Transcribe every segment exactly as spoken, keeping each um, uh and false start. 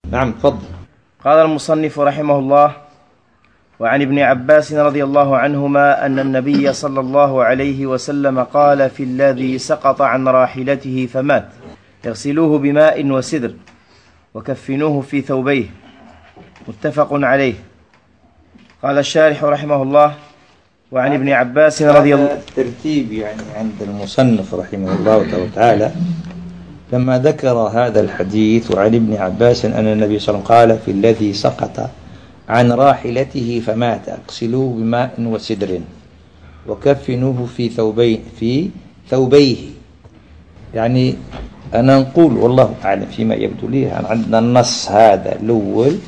نعم تفضل. قال المصنف رحمه الله: وعن ابن عباس رضي الله عنهما أن النبي صلى الله عليه وسلم قال في الذي سقط عن راحلته فمات: اغسلوه بماء وسدر وكفنوه في ثوبيه، متفق عليه. قال الشارح رحمه الله: وعن ابن عباس رضي الله عنه. ترتيب يعني عند المصنف رحمه الله تعالى لما ذكر هذا الحديث وعن ابن عباس أن النبي صلى الله عليه وسلم قال في الذي سقط عن راحلته فمات: اغسلوه بماء وسدر وكفنوه في ثوبين في ثوبيه. يعني أنا نقول والله أعلم فيما يبدو لي عندنا النص هذا الأول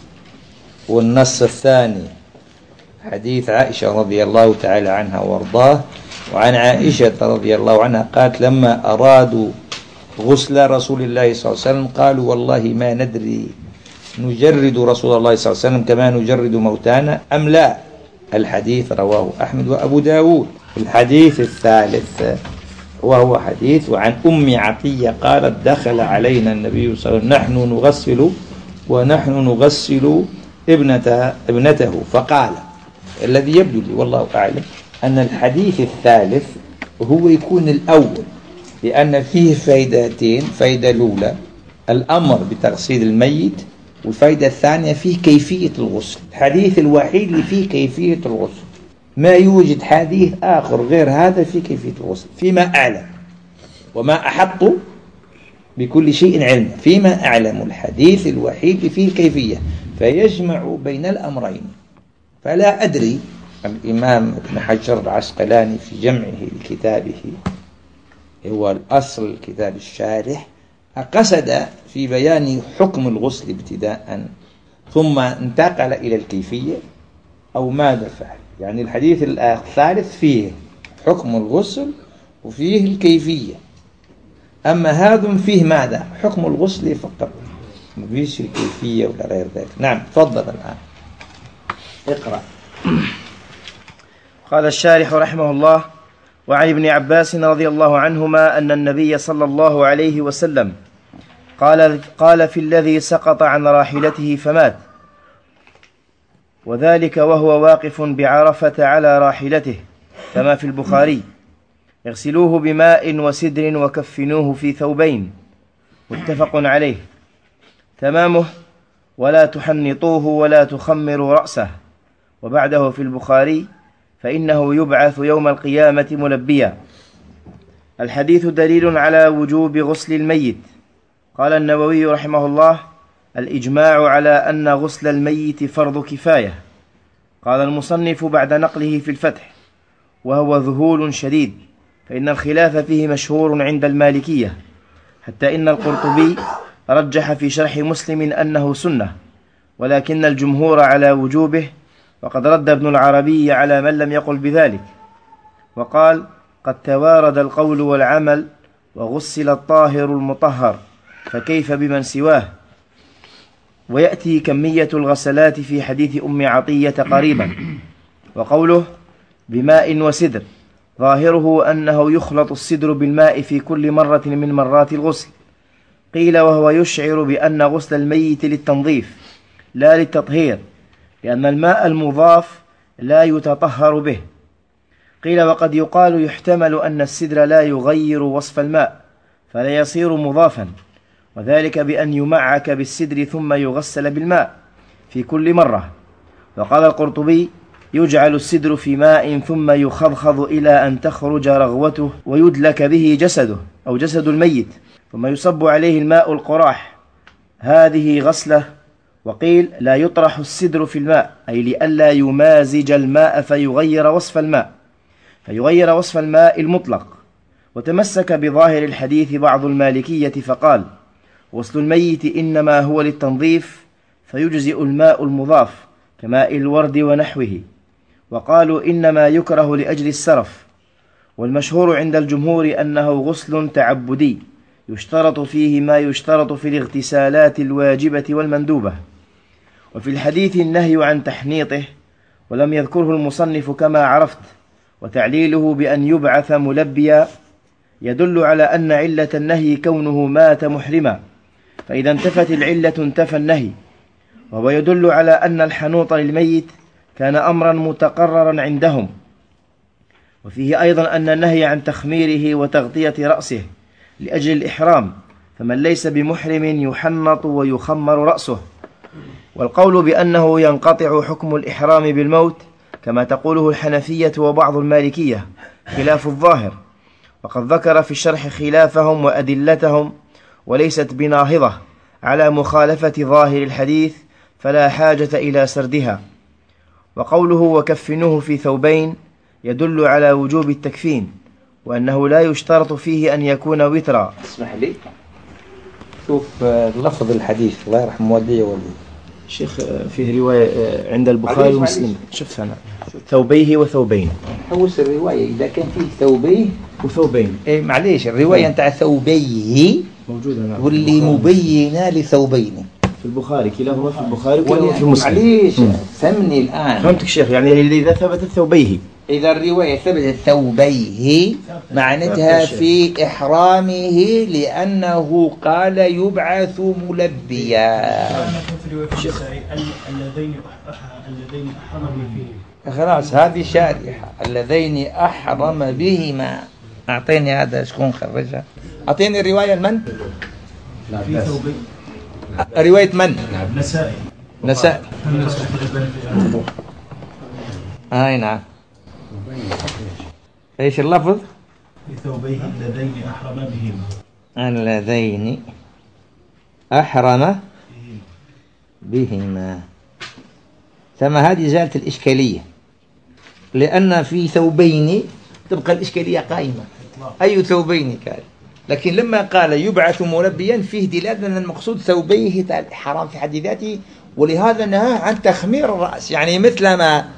والنص الثاني حديث عائشة رضي الله تعالى عنها وارضاه. وعن عائشة رضي الله عنها قالت لما أرادوا غسل رسول الله صلى الله عليه وسلم قالوا والله ما ندري نجرد رسول الله صلى الله عليه وسلم كما نجرد موتانا أم لا. الحديث رواه أحمد وأبو داود. الحديث الثالث وهو حديث وعن أم عطية قالت دخل علينا النبي صلى الله عليه وسلم نحن نغسل ونحن نغسل ابنته, ابنته فقال. الذي يبدو لي والله أعلم أن الحديث الثالث هو يكون الأول، لأن فيه فائدتين: فائدة الأولى الأمر بتغسيل الميت، والفائدة الثانية فيه كيفية الغسل. الحديث الوحيد اللي فيه كيفية الغسل، ما يوجد حديث آخر غير هذا في كيفية الغسل فيما أعلم، وما أحط بكل شيء علم فيما أعلم. الحديث الوحيد اللي فيه كيفية فيجمع بين الأمرين. فلا أدري الإمام ابن حجر العسقلاني في جمعه لكتابه هو الأصل الكتاب الشارح قصد في بيان حكم الغسل ابتداء ثم انتقل إلى الكيفية أو ماذا فعل. يعني الحديث الثالث فيه حكم الغسل وفيه الكيفية، أما هذا فيه ماذا؟ حكم الغسل فقط، ما فيش الكيفية ولا غير ذلك. نعم تفضل الآن اقرأ. قال الشارح رحمه الله: وعن ابن عباس رضي الله عنهما أن النبي صلى الله عليه وسلم قال قال في الذي سقط عن راحلته فمات، وذلك وهو واقف بعرفة على راحلته كما في البخاري: اغسلوه بماء وسدر وكفنوه في ثوبين، متفق عليه. تمامه: ولا تحنطوه ولا تخمروا رأسه. وبعده في البخاري: فإنه يبعث يوم القيامة ملبيا. الحديث دليل على وجوب غسل الميت. قال النووي رحمه الله: الإجماع على أن غسل الميت فرض كفاية. قال المصنف بعد نقله في الفتح: وهو ذهول شديد، فإن الخلاف فيه مشهور عند المالكية، حتى إن القرطبي رجح في شرح مسلم أنه سنة، ولكن الجمهور على وجوبه، وقد رد ابن العربي على من لم يقل بذلك، وقال: قد توارد القول والعمل، وغسل الطاهر المطهر، فكيف بمن سواه؟ ويأتي كمية الغسلات في حديث أم عطية قريبا. وقوله بماء وسدر ظاهره أنه يخلط السدر بالماء في كل مرة من مرات الغسل. قيل وهو يشعر بأن غسل الميت للتنظيف لا للتطهير، لأن الماء المضاف لا يتطهر به. قيل وقد يقال يحتمل أن السدر لا يغير وصف الماء فلا يصير مضافا، وذلك بأن يمعك بالسدر ثم يغسل بالماء في كل مرة. وقال القرطبي: يجعل السدر في ماء ثم يخضخض إلى أن تخرج رغوته ويدلك به جسده أو جسد الميت، ثم يصب عليه الماء القراح، هذه غسلة. وقيل لا يطرح السدر في الماء، أي لئلا يمازج الماء فيغير وصف الماء فيغير وصف الماء المطلق. وتمسك بظاهر الحديث بعض المالكية فقال: غسل الميت إنما هو للتنظيف، فيجزئ الماء المضاف كماء الورد ونحوه. وقالوا إنما يكره لأجل السرف. والمشهور عند الجمهور أنه غسل تعبدي يشترط فيه ما يشترط في الاغتسالات الواجبة والمندوبة. وفي الحديث النهي عن تحنيطه، ولم يذكره المصنف كما عرفت، وتعليله بأن يبعث ملبيا يدل على أن علة النهي كونه مات محرما، فإذا انتفت العلة انتفى النهي، وهو يدل على أن الحنوط للميت كان أمرا متقررا عندهم. وفيه أيضا أن النهي عن تخميره وتغطية رأسه لأجل الإحرام، فمن ليس بمحرم يحنط ويخمر رأسه. والقول بأنه ينقطع حكم الإحرام بالموت كما تقوله الحنفية وبعض المالكية خلاف الظاهر، وقد ذكر في الشرح خلافهم وأدلتهم، وليست بناهضة على مخالفة ظاهر الحديث، فلا حاجة إلى سردها. وقوله وكفنوه في ثوبين يدل على وجوب التكفين، وأنه لا يشترط فيه أن يكون وترا. اسمح لي شوف لفظ الحديث الله يرحم والدي والدي شيخ، فيه رواية عند البخاري ومسلم، شوف أنا ثوبيه وثوبين. حوس الرواية إذا كان فيه ثوبيه وثوبين. إيه معليش، الرواية نتاع ثوبيه موجودة واللي مبينة لثوبين في البخاري، كلاهما في البخاري وكلاهما في مسلم. معليش فهمني الآن. فهمتك شيخ، يعني إذا ثبتت ثوبيه، إذا الرواية ثبتت ثوبيه معناتها في إحرامه، لأنه قال يبعث ملبيا. شيخ اللذين اللذين أحرم بهما، خلاص هذه شارحة، اللذين أحرم بهما. أعطيني هذا شكون خرجها، أعطيني الرواية من؟ في ثوبين. رواية من؟ نسائي. نسائي. آه نعم. ايش اللفظ؟ في ثوبيه اللذين أحرم بهما. اللذين أحرم بهما. ثم هذه زالت الإشكالية، لأن في ثوبين تبقى الإشكالية قائمة، أي ثوبين قال. لكن لما قال يبعث ملبيا فيه دلالة أن المقصود ثوبيه تاع الإحرام في حد ذاته، ولهذا نهى عن تخمير الرأس، يعني مثل ما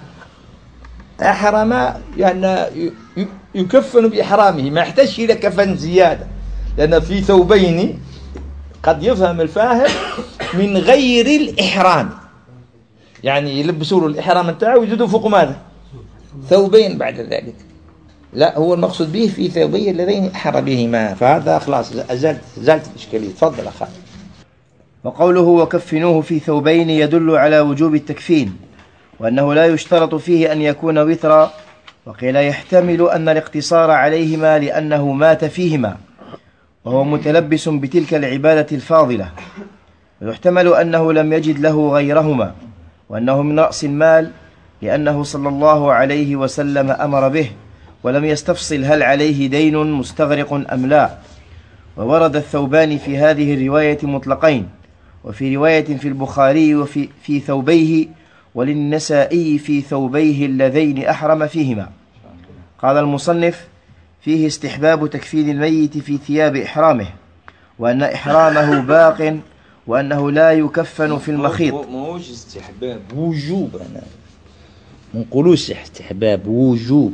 أحرم يعني يكفن بإحرامه، ما يحتاج إلى كفن زيادة، لأن في ثوبين قد يفهم الفاهم من غير الإحرام، يعني يلبسوا له الإحرام نتاعه ويزيدوا فوق ماذا؟ ثوبين بعد ذلك. لا، هو المقصود به في ثوبين اللذين أحرم بهما، فهذا خلاص زالت زالت الإشكالية. تفضل أخي. وقوله وكفنوه في ثوبين يدل على وجوب التكفين، وأنه لا يشترط فيه أن يكون وترا. وقيل يحتمل أن الاقتصار عليهما لأنه مات فيهما وهو متلبس بتلك العبادة الفاضلة، ويحتمل أنه لم يجد له غيرهما، وأنه من رأس المال لأنه صلى الله عليه وسلم أمر به، ولم يستفصل هل عليه دين مستغرق أم لا. وورد الثوبان في هذه الرواية مطلقين، وفي رواية في البخاري وفي في ثوبيه، وللنسائي في ثوبيه اللذين أحرم فيهما. قال المصنف فيه استحباب تكفين الميت في ثياب إحرامه، وأن إحرامه باق، وأنه لا يكفن في المخيط. موش استحباب، وجوب. أنا منقولوش استحباب، وجوب،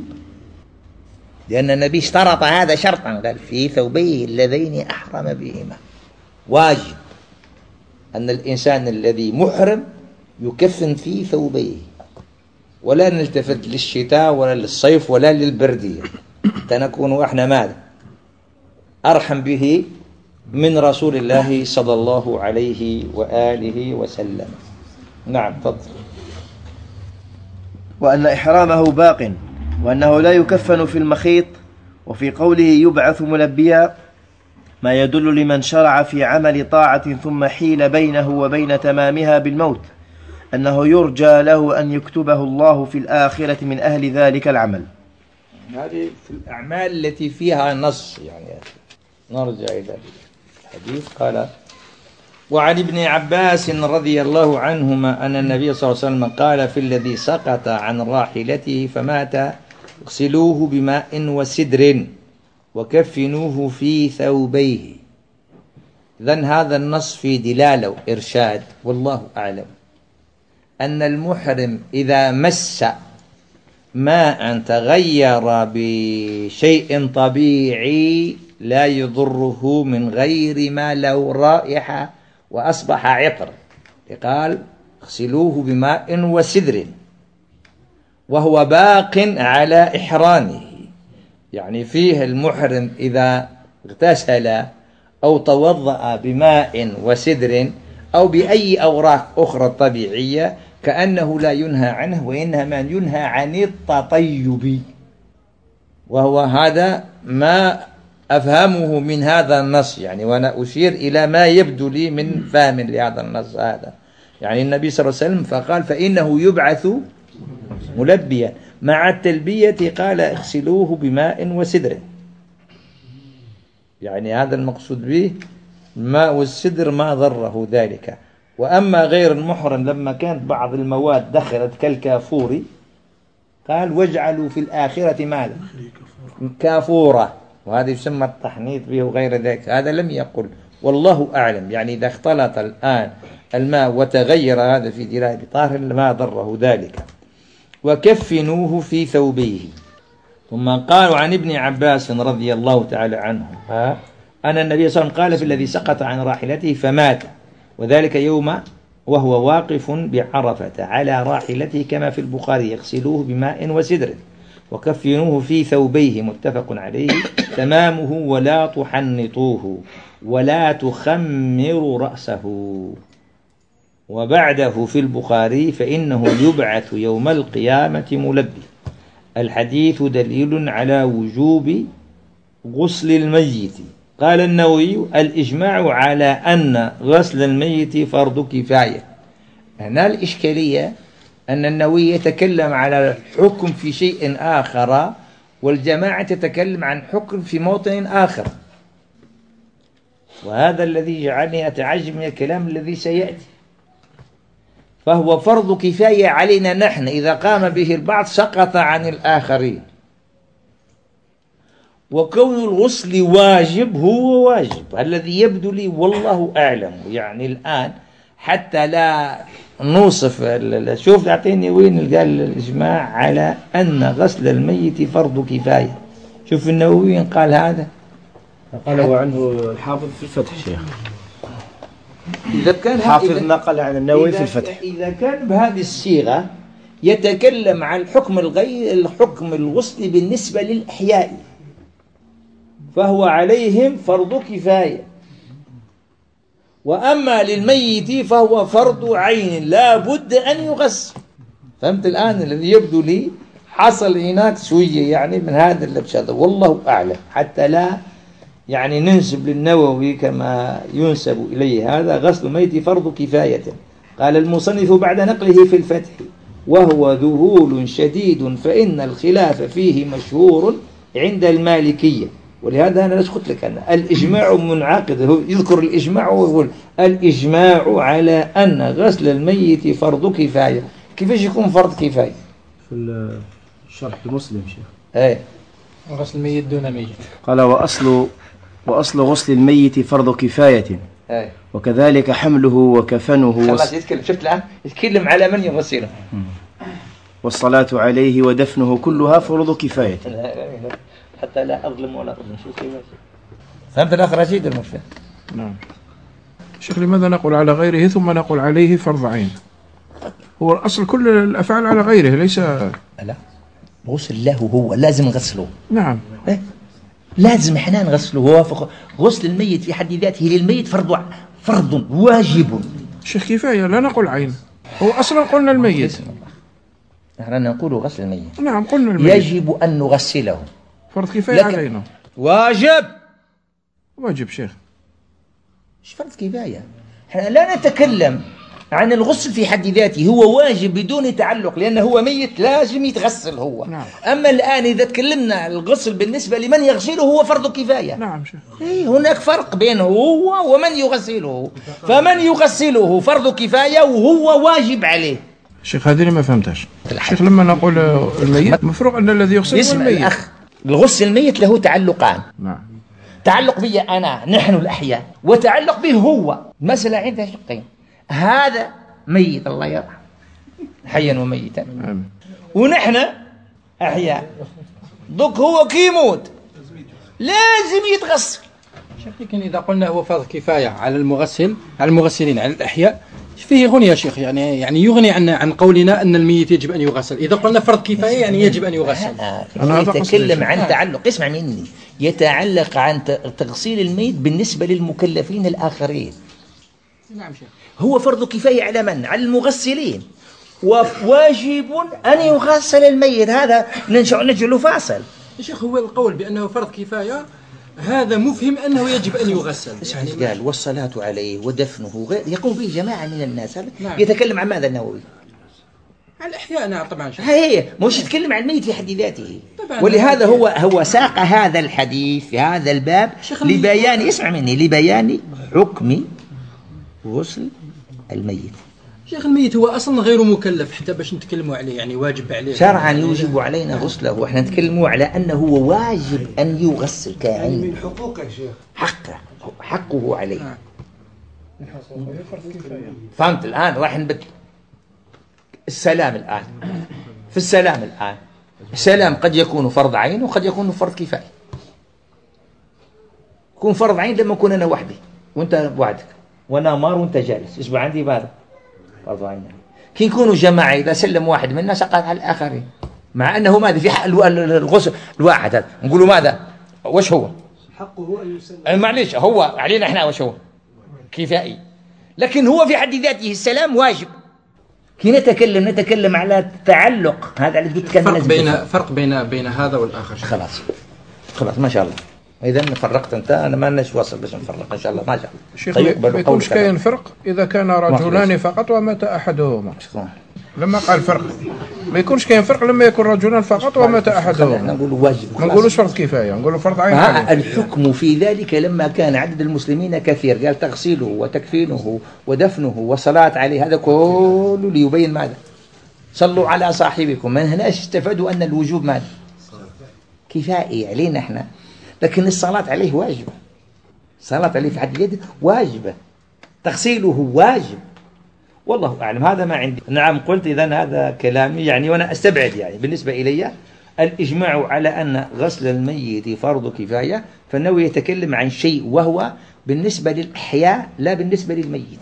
لأن النبي اشترط هذا شرطا، قال في ثوبيه اللذين أحرم بهما. واجب أن الإنسان الذي محرم يكفن في ثوبيه، ولا نلتفت للشتاء ولا للصيف ولا للبردية، تنكون احنا ماذا أرحم به من رسول الله صلى الله عليه وآله وسلم. نعم تفضل. وأن إحرامه باق، وأنه لا يكفن في المخيط. وفي قوله يبعث ملبيا ما يدل لمن شرع في عمل طاعة ثم حيل بينه وبين تمامها بالموت، أنه يرجى له أن يكتبه الله في الآخرة من أهل ذلك العمل. هذه في الأعمال التي فيها نص، يعني نرجع إلى الحديث. قال وعن ابن عباس رضي الله عنهما أن النبي صلى الله عليه وسلم قال في الذي سقط عن راحلته فمات اغسلوه بماء وسدر وكفنوه في ثوبيه. إذن هذا النص في دلالة وإرشاد، والله أعلم، أن المحرم إذا مس ماء تغير بشيء طبيعي لا يضره من غير ما له رائحة وأصبح عطر، قال اغسلوه بماء وسدر وهو باق على إحرامه، يعني فيه المحرم إذا اغتسل أو توضأ بماء وسدر أو بأي أوراق أخرى طبيعية كأنه لا ينهى عنه، وإنما ينهى عن التطيب، وهو هذا ما أفهمه من هذا النص يعني، وأنا أشير إلى ما يبدو لي من فهم لهذا النص هذا. يعني النبي صلى الله عليه وسلم فقال فإنه يبعث ملبيا، مع التلبية قال اغسلوه بماء وسدر، يعني هذا المقصود به الماء والسدر ما ضره ذلك. وأما غير المحرم لما كانت بعض المواد دخلت كالكافور قال واجعلوا في الآخرة ماذا؟ كافورة، وهذا يسمى التحنيط به وغير ذلك، هذا لم يقل والله أعلم. يعني إذا اختلط الآن الماء وتغير هذا في دلالة طاهر ما ضره ذلك. وكفنوه في ثوبيه. ثم قالوا عن ابن عباس رضي الله تعالى عنه أن النبي صلى الله عليه وسلم قال في الذي سقط عن راحلته فمات، وذلك يوم وهو واقف بعرفة على راحلته كما في البخاري، يغسلوه بماء وسدر وكفنوه في ثوبيه متفق عليه تمامه ولا تحنطوه ولا تخمروا رأسه. وبعده في البخاري فإنه يبعث يوم القيامة ملبي. الحديث دليل على وجوب غسل الميت. قال النووي الإجماع على أن غسل الميت فرض كفاية. هنا الإشكالية أن النووي يتكلم على الحكم في شيء آخر، والجماعة تتكلم عن حكم في موطن آخر، وهذا الذي جعلني أتعجب من الكلام الذي سيأتي. فهو فرض كفاية علينا نحن، إذا قام به البعض سقط عن الآخرين. وكون الغسل واجب هو واجب، الذي يبدو لي والله أعلم. يعني الآن حتى لا نوصف، شوف تعطيني وين قال الإجماع على أن غسل الميت فرض كفاية. شوف النووي قال هذا، قاله عنه الحافظ في الفتح شيخ. إذا كان حافظ نقل عن النووي في الفتح. إذا كان بهذه الصيغة يتكلم عن الحكم الغير الحكم الغسل بالنسبة للأحياء، فهو عليهم فرض كفاية. وأما للميت فهو فرض عين لا بد أن يغسل. فهمت الآن الذي يبدو لي حصل هناك شوية يعني من هذا اللبس هذا، والله أعلم، حتى لا يعني ننسب للنووي كما ينسب إليه هذا. غسل الميت فرض كفاية. قال المصنف بعد نقله في الفتح وهو ذهول شديد فإن الخلاف فيه مشهور عند المالكية. ولهذا أنا قلت لك أن الإجماع منعقد، هو يذكر الإجماع ويقول الإجماع على أن غسل الميت فرض كفاية. كيفاش يكون فرض كفاية؟ في الشرح المسلم شيخ. ايه غسل الميت دون ميت. قال وأصل وأصل غسل الميت فرض كفاية. ايه وكذلك حمله وكفنه. خلاص يتكلم، شفت الآن يتكلم على من يغسله. والصلاة عليه ودفنه كلها فرض كفاية. حتى لا أظلم ولا أظلم. شو كيف؟ فهمت الأخ رشيد المفهم؟ نعم. شيخ لماذا نقول على غيره ثم نقول عليه فرض عين؟ هو الأصل كل الأفعال على غيره ليس. لا غسل له هو لازم نغسله. نعم. إيه؟ لازم احنا نغسله. هو غسل الميت في حد ذاته للميت فرض فرض واجب. شيخ كفاية لا نقول عين. هو أصلا قلنا الميت. نحن نقول غسل الميت. نعم قلنا الميت. يجب أن نغسله. فرض كفاية علينا. واجب. واجب شيخ. مش فرض كفاية. احنا لا نتكلم عن الغسل في حد ذاته، هو واجب بدون تعلق، لأنه هو ميت لازم يتغسل هو. نعم. أما الآن إذا تكلمنا الغسل بالنسبة لمن يغسله هو فرض كفاية. نعم شيخ. إيه هناك فرق بينه هو ومن يغسله. فمن يغسله فرض كفاية وهو واجب عليه. شيخ هذه ما فهمتش. شيخ لما نقول الميت مفروغ أن الذي يغسل هو الميت. الأخ الغسل الميت له تعلقان. نعم. تعلق بي أنا نحن الأحياء، وتعلق به هو. المسألة عندها شقين، هذا ميت الله يرحمه حيا وميتا. آمين. ونحن أحياء، دوك هو كي يموت لازم يتغسل. لكن إذا قلنا هو فرض كفاية على المغسل على المغسلين على الأحياء فيه غني يا شيخ، يعني يعني يغني عن عن قولنا أن الميت يجب أن يغسل. إذا قلنا فرض كفاية يعني يجب أن يغسل. أنا أتكلم عن تعلق، اسمع مني، يتعلق عن تغسيل الميت بالنسبة للمكلفين الآخرين. نعم شيخ. هو فرض كفاية على من؟ على المغسلين، وواجب أن يغسل الميت. هذا نجعله فاصل. يا شيخ هو القول بأنه فرض كفاية هذا مفهم أنه يجب أن يغسل. يعني قال والصلاة عليه ودفنه غير يقوم به جماعة من الناس. نعم. يتكلم عن ماذا النووي؟ عن الأحياء. نعم طبعا شيخ. هي مش يتكلم عن الميت في حد ذاته. ولهذا هو هو ساق هذا الحديث في هذا الباب لبيان، اسمع مني، لبيان حكم غسل الميت. شيخ الميت هو أصلا غير مكلف حتى باش نتكلموا عليه، يعني واجب عليه شرعا يوجب علينا غسله، واحنا نتكلموا على أنه هو واجب أن يغسل كعين من حقوقه يا شيخ، حقه حقه عليه. فهمت الآن؟ راح نبت السلام الآن. في السلام الآن السلام قد يكون فرض عين وقد يكون فرض كفاية. يكون فرض عين لما أكون أنا وحدي وأنت وحدك وأنا مار وأنت جالس، يصبح عندي ماذا؟ فرض عين. كي يكونوا جماعة إذا سلم واحد منا سقط على الآخرين، مع أنه ماذا في حق الغسل الواحد هذا نقولوا ماذا؟ وش هو؟ حقه هو أن يسلم. معليش هو علينا إحنا وش هو؟ كفائي، لكن هو في حد ذاته السلام واجب. كي نتكلم نتكلم على التعلق هذا اللي قلت. فرق بين فرق بين بين هذا والآخر. خلاص خلاص ما شاء الله. إذا فرقت أنت أنا ما لناش واصل باش نفرق إن شاء الله ما شاء الله. شيخ طيب ما يكونش كاين فرق إذا كان رجلان فقط ومات أحدهما. لما قال فرق ما يكونش كاين فرق لما يكون رجلان فقط ومات أحدهما. نقول واجب. ما نقولوش فرض كفاية، نقولوا فرض عين. آه الحكم في ذلك لما كان عدد المسلمين كثير قال تغسيله وتكفينه ودفنه والصلاة عليه، هذا كله ليبين ماذا؟ صلوا على صاحبكم. من هناش استفادوا أن الوجوب ماذا؟ كفائي علينا احنا، لكن الصلاة عليه واجبة. الصلاة عليه في حد ذاته واجبة، تغسيله واجب. والله أعلم، هذا ما عندي. نعم قلت إذن هذا كلامي يعني، وأنا أستبعد يعني بالنسبة إلي الإجماع على أن غسل الميت فرض كفاية، فإنه يتكلم عن شيء وهو بالنسبة للأحياء لا بالنسبة للميت.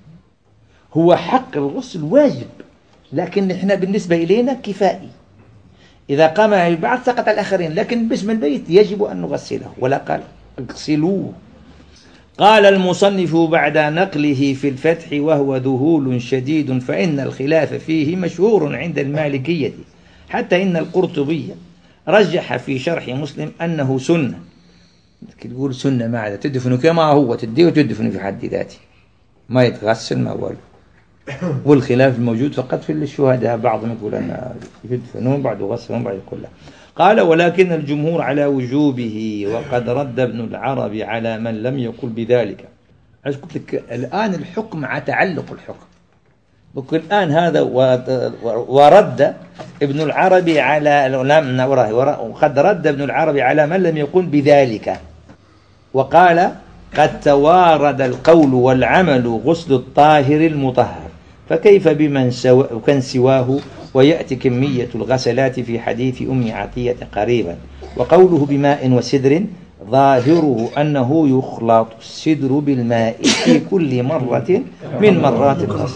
هو حق الغسل واجب، لكن إحنا بالنسبة إلينا كفائي. إذا قام البعض سقط الآخرين، لكن باسم البيت يجب أن نغسله، ولا قال اغسلوه. قال المصنف بعد نقله في الفتح وهو ذهول شديد فإن الخلاف فيه مشهور عند المالكية، حتى إن القرطبي رجح في شرح مسلم أنه سنة. تقول سنة ماذا؟ تدفن كما هو تديه وتدفن في حد ذاته، ما يتغسل ما هو. والخلاف الموجود فقط في الشهداء، بعضهم يقول أن يدفنون بعد غسلهم بعد كله. قال ولكن الجمهور على وجوبه، وقد رد ابن العربي على من لم يقل بذلك. قلت لك الآن الحكم مع تعلق الحكم. بقول الآن هذا ورد ابن العربي على وقد رد ابن العربي على من لم يقل بذلك، وقال قد توارد القول والعمل غسل الطاهر المطهر، فكيف بمن كان سواه؟ ويأتي كمية الغسلات في حديث أم عطية قريبا. وقوله بماء وسدر ظاهره أنه يخلط السدر بالماء في كل مرة من مرات الغسل.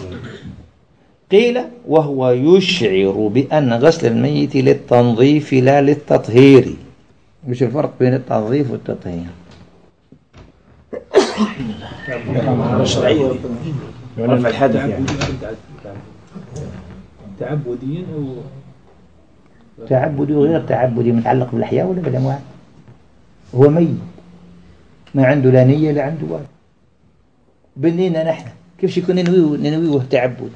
قيل وهو يشعر بأن غسل الميت للتنظيف لا للتطهير. مش الفرق بين التنظيف والتطهير؟ الشرعية رفع الحدث يعني تعبديا أو تعبدي وغير تعبدي، متعلق بالأحياء ولا بالأموات؟ هو ميت ما عنده لا نية لا عنده واد. بنينا نحن كيف يكون ننويه ننويه تعبد؟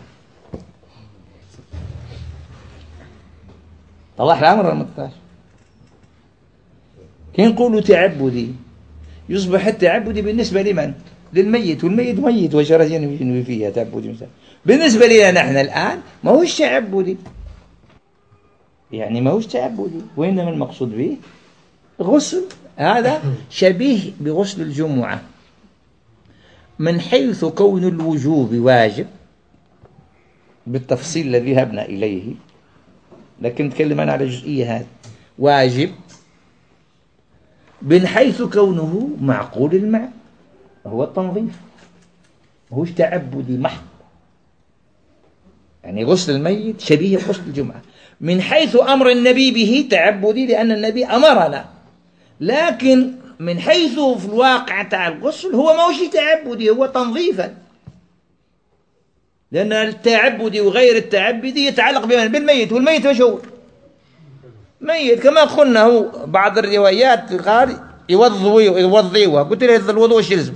طلع الأمر المتفاش. كي نقولوا تعبدي يصبح التعبدي بالنسبة لمن؟ للميت، والميت ميت وشرج ينوي فيها تعبدي مثلا. بالنسبة لنا نحن الآن ما هوش تعبدي، يعني ما هوش تعبدي، وإنما المقصود به غسل. هذا شبيه بغسل الجمعة من حيث كون الوجوب واجب بالتفصيل الذي ذهبنا إليه، لكن نتكلم أنا على جزئية هذا واجب من حيث كونه معقول المعنى، هو التنظيف، هوش تعبدي محض. يعني غسل الميت شبيه غسل الجمعة من حيث أمر النبي به تعبدي، لأن النبي أمرنا لكن من حيث في الواقع تاع الغسل هو ما هو شيء تعبدي، هو تنظيفا، لأن التعبدي وغير التعبدي يتعلق بالميت، والميت وش هو؟ ميت. كما قلنا هو بعض الروايات قال يوضوا يوضيوها، قلت له الوضوء وش يلزم؟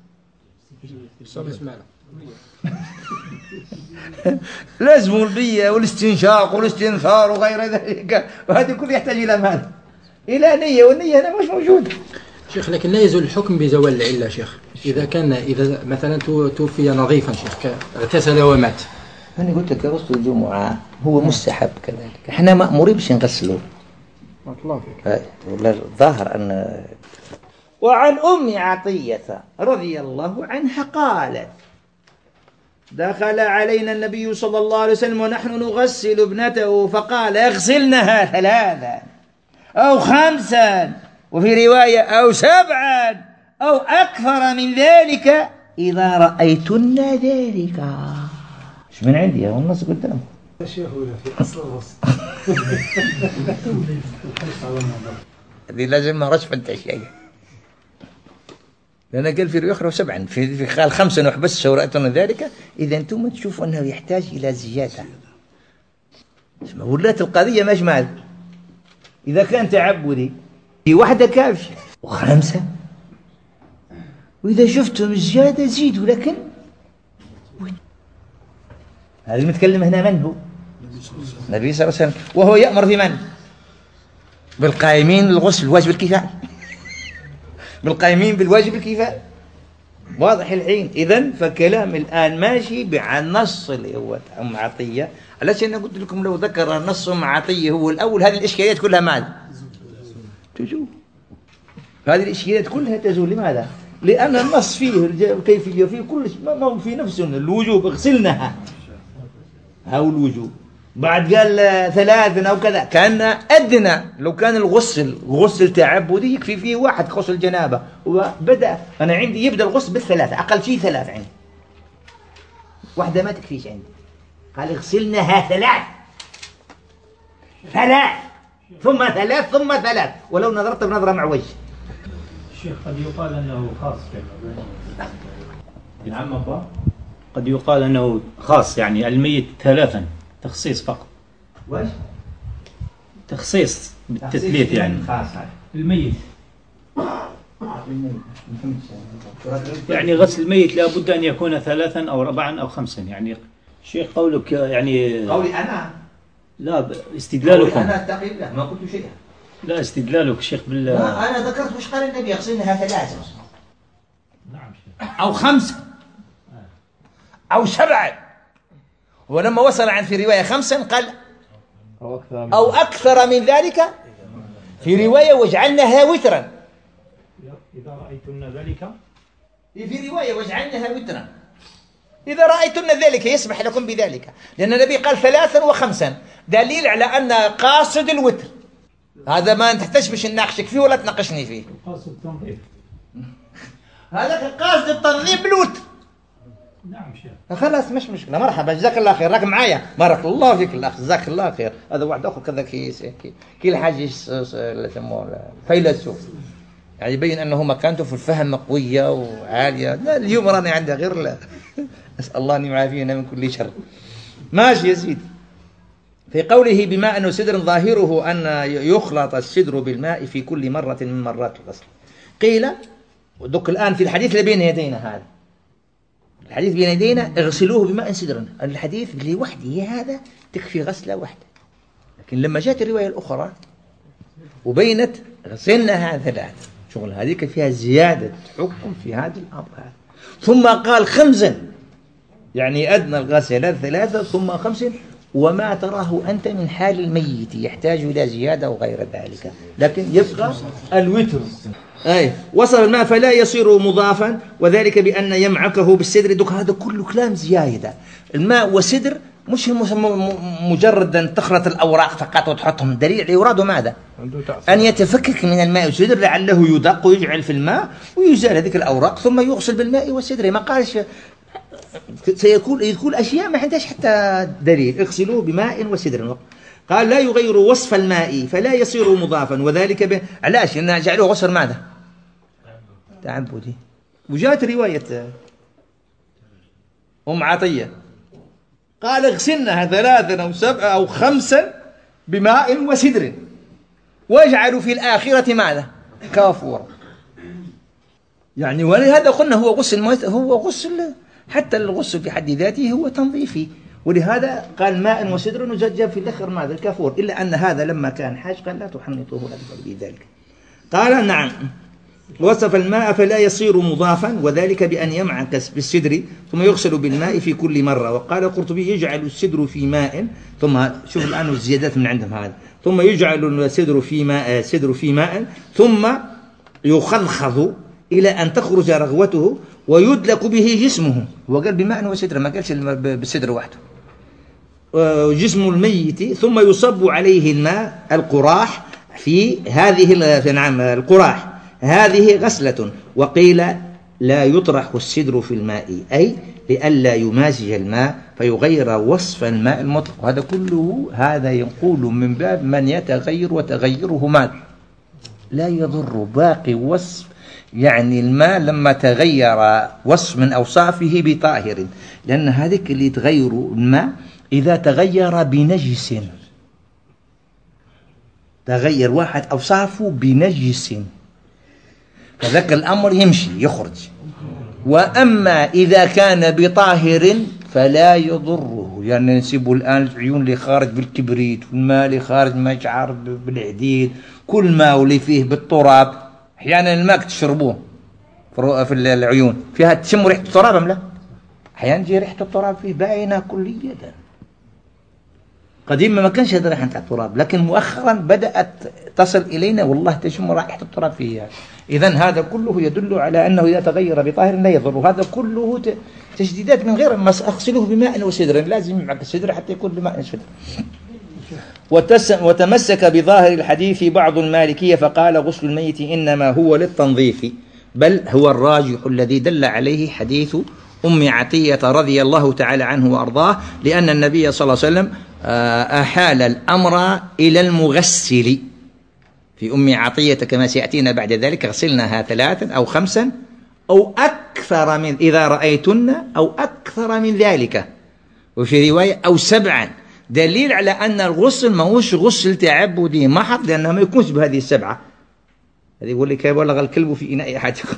لازم النية والاستنشاق والاستنثار وغير ذلك، وهذه كله يحتاج إلى مال، إلى نية، والنية هنا مش موجودة شيخ. لكن لا يزول الحكم بزوال العلة شيخ. إذا كان إذا مثلا توفي نظيفا شيخ، اغتسل ومات. أنا قلت لك غسل الجمعة هو مستحب كذلك، احنا مأمورين باش نغسلوه. الله فيك. ولا الظاهر أن. وعن أم عطية رضي الله عنها قالت: دخل علينا النبي صلى الله عليه وسلم ونحن نغسل ابنته فقال: اغسلنها ثلاثا أو خمسا، وفي رواية أو سبعا أو أكثر من ذلك إذا رأيتن ذلك. مش من عندي والنص قدام الشيخ ولا في أصل الغسل. هذه لازم ما رشف انت شيء، لأن قال في رواية أخرى سبعا، في في قال خمسا وحبس ورأيتن ذلك. إذا أنتم تشوفوا أنه يحتاج إلى زيادة. ولات القضية مش مال، إذا كان تعبدي في واحدة كافية، وخمسة، وإذا شفتم زيادة زيدوا. لكن هذا المتكلم هنا من هو؟ النبي صلى الله عليه وسلم، وهو يأمر في من؟ بالقائمين بالغسل واجب الكفاية، بالقائمين بالواجب الكفاية. واضح الحين. إذن فكلام الآن ماشي بالنص اللي هو أم عطية. علاش أنا قلت لكم لو ذكر نص أم عطية هو الأول هذه الإشكاليات كلها ماذا؟ تزول. هذه الإشكاليات كلها تزول. لماذا؟ لأن النص فيه الكيفية، فيه كل شيء، ما هو في نفسه الوجوب اغسلنها، هاو الوجوب. بعد قال ثلاثا أو كذا، كان أدنى. لو كان الغسل غسل تعبدي يكفي فيه واحد غسل جنابة، وبدأ أنا عندي يبدأ الغسل بالثلاثة، أقل شيء ثلاث عندي، واحدة ما تكفيش عندي. قال اغسلنها ثلاث ثلاث ثم ثلاث ثم ثلاث، ولو نظرت بنظرة مع وجه. الشيخ قد يقال أنه خاص. نعم أبا. قد يقال أنه خاص، يعني الميت ثلاثا، تخصيص فقط. وش؟ تخصيص بالتثليث يعني. خاص الميت. يعني غسل الميت لا بد أن يكون ثلاثا أو ربعا أو خمسا. يعني شيخ قولك يعني. قولي أنا. لا استدلالكم. أنا أتقي له ما قلت شيئا. لا استدلالك شيخ بال. لا أنا ذكرت مش قال النبي يغسلنها ثلاثة. نعم شيخ. أو خمسة أو سبعة، ولما وصل عن في رواية خمسا قال أو أكثر من, أو أكثر من ذلك في رواية واجعلناها وترا. إذا رأيتن ذلك في رواية واجعلناها وترا، إذا رأيتن ذلك يسمح لكم بذلك، لأن النبي قال ثلاثا وخمسا، دليل على أن قاصد الوتر. هذا ما تحتاج باش نناقشك فيه ولا تناقشني فيه. قاصد التنظيف. هذا قاصد التنظيف بالوتر. نعم شيخ. خلاص مش مشكلة. مرحبا جزاك الله خير، راك معايا. بارك الله فيك الأخ، جزاك الله خير. هذا واحد آخر كذا كي كي, كي الحاج اللي يسموه فيلسوف، يعني يبين أنه مكانته في الفهم قوية وعالية. لا اليوم راني عندي غير لا. أسأل الله أن يعافينا من كل شر. ماشي يا سيدي. في قوله بما أنه سدر ظاهره أن يخلط السدر بالماء في كل مرة من مرات الغسل. قيل ودك الآن في الحديث اللي بين يدينا هذا، الحديث بين يدينا اغسلوه بماء سدر، الحديث لوحده هذا تكفي غسلة واحدة. لكن لما جاءت الرواية الأخرى وبينت غسلناها ثلاث، شغل هذيك فيها زيادة حكم في هذا الأمر هذا. ثم قال خمسا، يعني أدنى الغسلات ثلاثة ثم خمس، وما تراه أنت من حال الميت يحتاج إلى زيادة وغير ذلك، لكن يبقى الوتر. أي وصل الماء فلا يصير مضافا، وذلك بأن يمعكه بالسدر. دوك هذا كله كلام زيادة. الماء والسدر مش مجرد أن تخلط الأوراق فقط وتحطهم، دليل يراده ماذا؟ أن يتفكك من الماء والسدر لعله يدق ويجعل في الماء ويزال هذه الأوراق ثم يغسل بالماء والسدر. ما قالش سيكون يقول أشياء ما عندهاش حتى دليل. اغسلوه بماء وسدر. قال لا يغير وصف الماء فلا يصير مضافا وذلك ب... علاش؟ لأن جعلوه غسل ماذا؟ تعبدي. وجاءت رواية أم عطية قال اغسلنها ثلاثا أو سبعا أو خمسا بماء وسدر واجعلوا في الآخرة ماذا؟ كافورا. يعني ولهذا قلنا هو غسل هو غسل حتى الغسل في حد ذاته هو تنظيفي، ولهذا قال ماء وسدر وجاب في الآخر ماذا؟ الكافور. إلا أن هذا لما كان حاج قال لا تحنطوه أكثر بذلك. قال نعم وصف الماء فلا يصير مضافا وذلك بأن يمعكس بالسدر ثم يغسل بالماء في كل مرة. وقال القرطبي يجعل السدر في ماء ثم شوف الآن الزيادات من عندهم هذا ثم يجعل السدر في ماء سدر في ماء ثم يخضخض إلى أن تخرج رغوته ويدلك به جسمه. وقال بماء وسدر ما قالش بالسدر وحده. جسم الميت ثم يصب عليه الماء القراح في هذه نعم القراح هذه غسلة. وقيل لا يطرح السدر في الماء أي لئلا يمازج الماء فيغير وصف الماء المطلق. وهذا كله هذا يقول من باب من يتغير وتغيره ماء لا يضر باقي وصف. يعني الماء لما تغير وصف من أوصافه بطاهر، لأن هذيك اللي تغير الماء إذا تغير بنجس، تغير واحد أوصافه بنجس فذاك الأمر يمشي يخرج. وأما إذا كان بطاهر فلا يضره. يعني نسيبوا الآن العيون اللي خارج بالكبريت والماء اللي خارج ما يشعر بالعديد، كل ماء اللي فيه بالتراب. أحيانا الماء تشربوه في العيون فيها تشم ريحة التراب أم لا؟ أحيانا تجي ريحة التراب فيه باينة كلية. قديما ما كانش هذا ريحة التراب، لكن مؤخرا بدأت تصل إلينا والله تشم رائحة التراب فيها. إذن هذا كله يدل على أنه إذا تغير بطاهر لا يضر. وهذا كله تجديدات من غير ما أغسله بماء وسدر، لازم معك السدر حتى يكون بماء وسدر. وتمسك بظاهر الحديث بعض المالكية فقال غسل الميت إنما هو للتنظيف، بل هو الراجح الذي دل عليه حديث أم عطية رضي الله تعالى عنه وأرضاه، لأن النبي صلى الله عليه وسلم أحال الأمر إلى المغسل في أم عطية كما سيأتينا بعد ذلك غسلناها ثلاثا أو خمسا أو أكثر من إذا رأيتن أو أكثر من ذلك، وفي رواية أو سبعا، دليل على أن الغسل ما هوش غسل تعبدي محض، لأنه ما يكونش بهذه السبعة. هذه يقول لك يبلغ الكلب في إناء أحدكم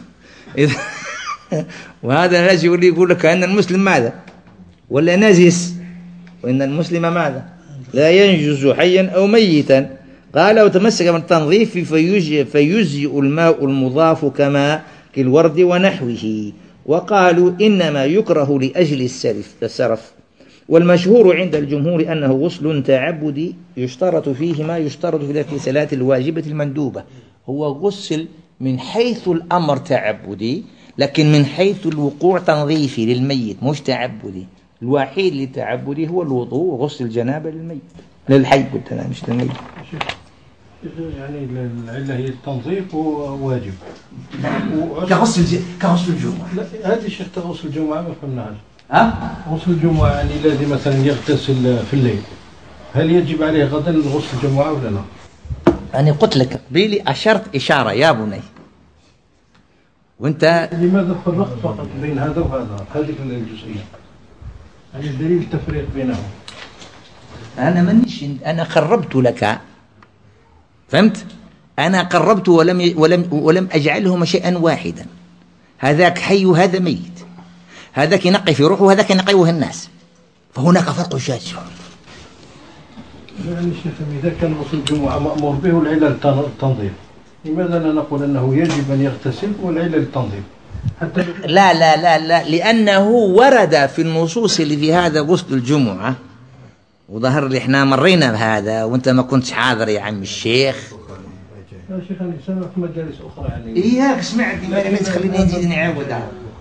وهذا الناس يقول لي يقول لك أن المسلم ماذا ولا نجس، وإن المسلم ماذا لا ينجز حيا أو ميتا. قال وتمسك بالتنظيف فيجزئ, فيجزئ الماء المضاف كما كالورد ونحوه. وقالوا إنما يكره لأجل السرف السرف. والمشهور عند الجمهور أنه غسل تعبدي يشترط فيه ما يشترط في الاغتسالات الواجبة المندوبة. هو غسل من حيث الأمر تعبدي، لكن من حيث الوقوع تنظيفي للميت مش تعبدي. الوحيد اللي تعبدي هو الوضوء وغسل الجنابة للميت للحي، قلت أنا مش للميت. يعني العلة هي التنظيف وواجب كغسل كغسل الجمعة. لا هذه شيخ غسل الجمعة ما فهمناهاش. ها؟ غسل الجمعة يعني الذي مثلا يغتسل في الليل، هل يجب عليه غدا غسل الجمعة ولا لا؟ أنا قلت لك قبيلي أشرت إشارة يا بني، وأنت لماذا فرقت فقط بين هذا وهذا؟ هذه الجزئية يعني دليل التفريق بينهم. أنا منيش أنا قربت لك، فهمت؟ أنا قربت ولم ولم ولم أجعلهما شيئا واحدا. هذاك حي وهذا ميت، هذاك ينقي في روحه وهذاك ينقيه الناس، فهناك فرق شاسع. يعني شيخ إذا كان غسل الجمعة مأمور به والعلة التنظيف، لماذا لا نقول أنه يجب أن يغتسل والعلة للتنظيف؟ حتى لا لا لا لا لأنه ورد في النصوص اللي في هذا غسل الجمعة، وظهر لي احنا مرينا بهذا وانت ما كنتش حاضر يا عم الشيخ. يا شيخ أنا سمعت في مجالس أخرى يعني. إياك سمعت ما تخليني نجي نعاود.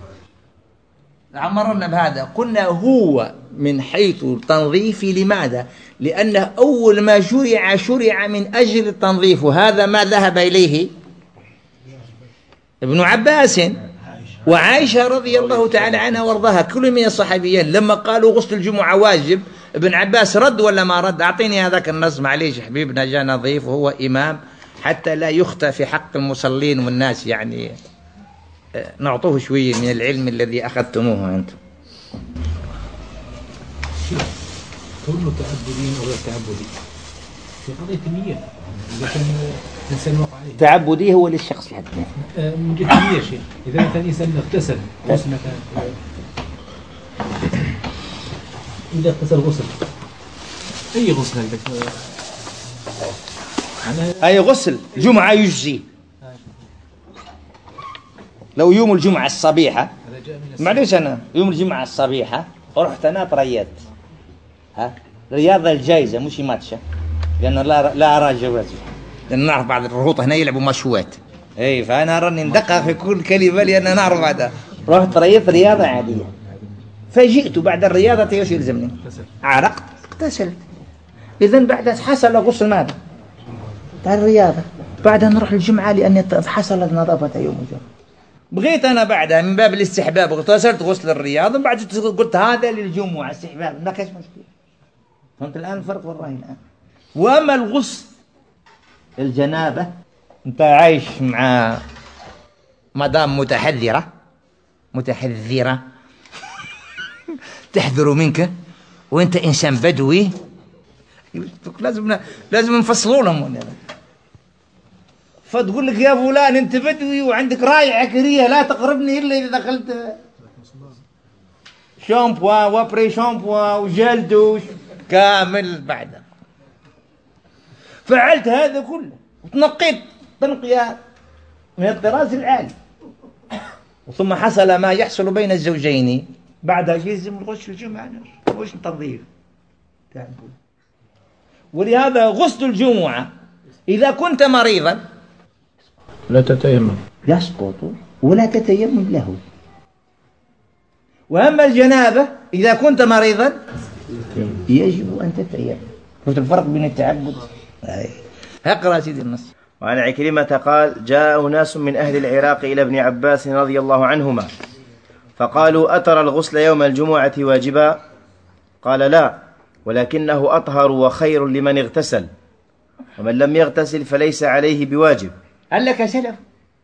عمرنا بهذا قلنا هو من حيث التنظيف. لماذا؟ لأن أول ما شرع شرع من أجل التنظيف، وهذا ما ذهب إليه ابن عباس وعائشة رضي الله تعالى عنها وارضاها، كل من الصحابيين لما قالوا غسل الجمعة واجب ابن عباس رد ولا ما رد؟ أعطيني هذاك النص معليش حبيبنا جاء نظيف وهو إمام، حتى لا يخطئ في حق المصلين والناس، يعني نعطوه شوية من العلم الذي أخذتموه أنتم. كونه تعبدين أو غير تعبدي في قضية النية، إذا كان الإنسان وقع عليه تعبدي هو للشخص الحد من جهة النية شيء. إذا كان الإنسان اغتسل غسل مثلا، إذا اغتسل غسل أي غسل هذا؟ أي غسل جمعة يجزي. لو يوم الجمعة الصبيحة، معليش أنا يوم الجمعة الصبيحة رحت أنا طريت، ها رياضة الجائزة مش ماتشة، لأن لا لا أرى جواز، لأن نعرف بعض الرهوط هنا يلعبوا مشوات، أي فأنا راني ندقق في كل كلمة لأن نعرف هذا. رحت طريت رياضة عادية، فجئت بعد الرياضة ايش يلزمني؟ عرقت اغتسلت. إذن بعد حصل غسل ماذا؟ تاع الرياضة، بعدها نروح الجمعة لأن حصلت نظافة يوم الجمعة. بغيت أنا بعدها من باب الاستحباب اغتسلت غسل الرياضة، بعد قلت هذا للجمعة استحباب، ما كاش مشكلة. فهمت الآن الفرق والله الآن. وأما الغسل الجنابة، أنت عايش مع مدام متحذرة متحذرة تحذر منك، وأنت إنسان بدوي، لازم لازم نفصلوا لهم. فتقول لك يا فلان أنت بدوي وعندك رايحة كريهة لا تقربني إلا إذا دخلت شامبوا وبري شامبوا وجلد كامل. بعد فعلت هذا كله وتنقيت تنقية من الطراز العالي، ثم حصل ما يحصل بين الزوجين، بعدها يلزم الغسل الجمعة وش تنظيف. ولهذا غسل الجمعة إذا كنت مريضا لا تتيمم، يسقط ولا تتيمم له. وأما الجنابة إذا كنت مريضا يجب أن تتيمم. شفت الفرق بين التعبد؟ اقرأ سيدي النص. وعن عكرمة قال: جاء ناس من أهل العراق إلى ابن عباس رضي الله عنهما فقالوا: أترى الغسل يوم الجمعة واجبا؟ قال: لا، ولكنه أطهر وخير لمن اغتسل، ومن لم يغتسل فليس عليه بواجب. قال لك يا سلف.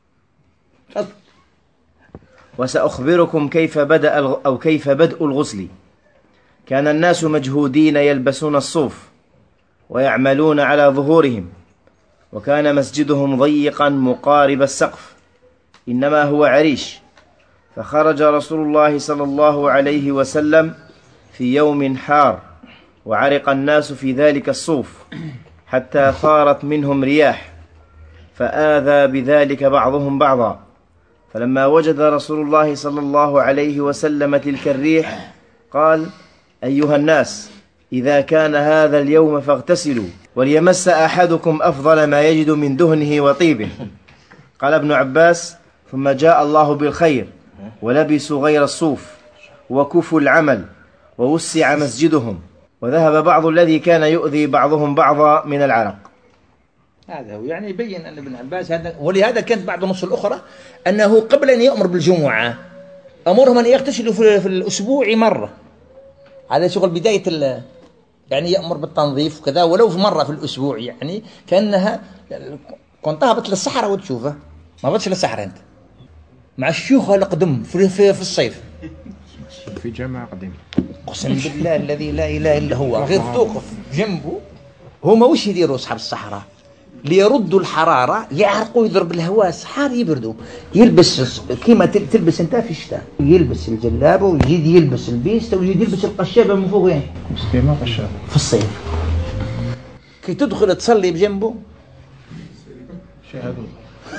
وسأخبركم كيف بدأ أو كيف بدء الغسل. كان الناس مجهودين يلبسون الصوف ويعملون على ظهورهم، وكان مسجدهم ضيقا مقارب السقف، إنما هو عريش. فخرج رسول الله صلى الله عليه وسلم في يوم حار، وعرق الناس في ذلك الصوف حتى ثارت منهم رياح، فآذى بذلك بعضهم بعضا. فلما وجد رسول الله صلى الله عليه وسلم تلك الريح قال: أيها الناس، إذا كان هذا اليوم فاغتسلوا، وليمس أحدكم أفضل ما يجد من دهنه وطيبه. قال ابن عباس: ثم جاء الله بالخير، ولبسوا غير الصوف، وكفوا العمل، ووسع مسجدهم، وذهب بعض الذي كان يؤذي بعضهم بعضا من العرق. هذا هو يعني يبين أن ابن عباس هذا. ولهذا كانت بعض النصوص الأخرى أنه قبل أن يأمر بالجمعة أمرهم أن يغتسلوا في الأسبوع مرة. هذا شغل بداية ال يعني يأمر بالتنظيف وكذا، ولو في مرة في الأسبوع، يعني كأنها كنت هبط للصحراء وتشوفه، ما بطش للصحراء أنت مع الشيوخ القدم في, في, في الصيف في جامعة قديم، قسم بالله الذي لا إله إلا هو، غير توقف جنبه. هما وش يديروا أصحاب الصحراء؟ ليردوا الحرارة يعرقوا، يضرب الهواء صحار يبردوا، يلبس كيما تلبس انت في الشتاء، يلبس الجلابة ويجي يلبس البيست ويجي يلبس القشابة من فوق يعني كيما قشابة في الصيف. كي تدخل تصلي بجنبه شهدوا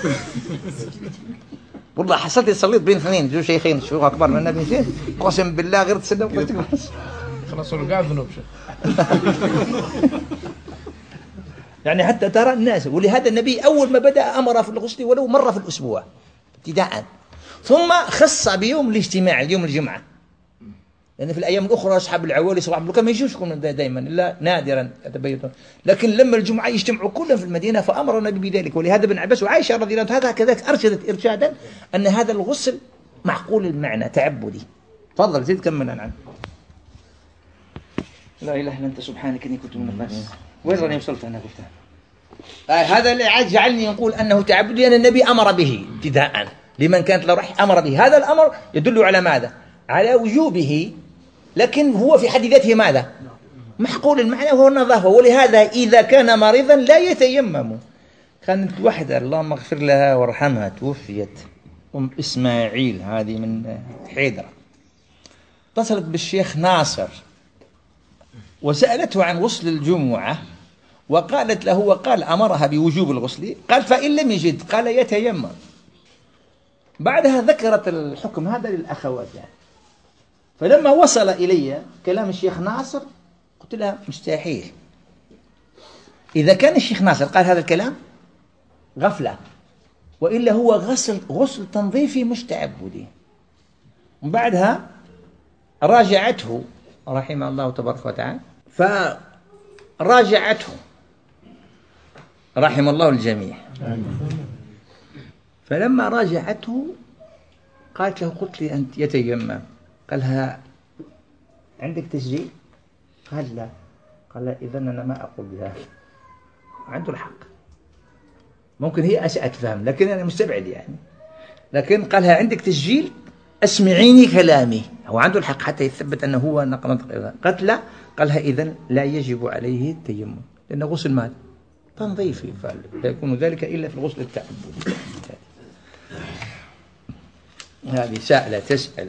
والله حصلت صليت بين اثنين جو شيخين شيوخ أكبر من النبي فيه، قسم بالله غير تسلم قلت خلاص القاعد ذنوب يعني حتى ترى الناس. ولهذا النبي أول ما بدأ أمر في الغسل ولو مرة في الأسبوع ابتداء، ثم خص بيوم الاجتماع اليوم الجمعة، لأن يعني في الأيام الأخرى أصحاب العوالي صباح بلوكا ما يجوشكم دائما إلا نادرا يتبيتون، لكن لما الجمعة يجتمعوا كلهم في المدينة فأمر النبي بذلك. ولهذا ابن عباس وعائشة رضي الله عنها هذا كذلك أرشدت إرشادا أن هذا الغسل معقول المعنى تعبدي. تفضل زيد كمل عنه. لا إله إلا أنت سبحانك إني كنت من الظالمين. وين راني وصلت أنا قلتها؟ آه هذا اللي عاد جعلني نقول أنه تعبد، لأن النبي أمر به ابتداء لمن كانت له رح أمر به. هذا الأمر يدل على ماذا؟ على وجوبه، لكن هو في حد ذاته ماذا؟ محقول المعنى وهو النظافة. ولهذا إذا كان مريضا لا يتيمم. كانت وحدة اللهم اغفر لها وارحمها توفيت، أم إسماعيل هذه من حيدرة، اتصلت بالشيخ ناصر وسألته عن غسل الجمعة، وقالت له وقال أمرها بوجوب الغسل، قال فإن لم يجد قال يتيمم. بعدها ذكرت الحكم هذا للأخوات يعني. فلما وصل إلي كلام الشيخ ناصر قلت لها مستحيل، إذا كان الشيخ ناصر قال هذا الكلام غفلة، وإلا هو غسل غسل تنظيفي مش تعبدي. وبعدها راجعته رحمه الله تبارك وتعالى، فراجعته رحم الله الجميع. فلما راجعته قالت له قلت لي أنت يتيمم، قالها عندك تسجيل؟ قال لا. قال إذا أنا ما أقول بهذا. عنده الحق، ممكن هي أسأت فهم لكن أنا مستبعد يعني. لكن قالها عندك تسجيل؟ أسمعيني كلامي. هو عنده الحق حتى يثبت أنه هو نقل. قالت لا. قالها إذن لا يجب عليه التيمم، لأنه غسل مال تنظيفي، فلا يكون ذلك إلا في الغسل التعبدي. هذه سائلة تسأل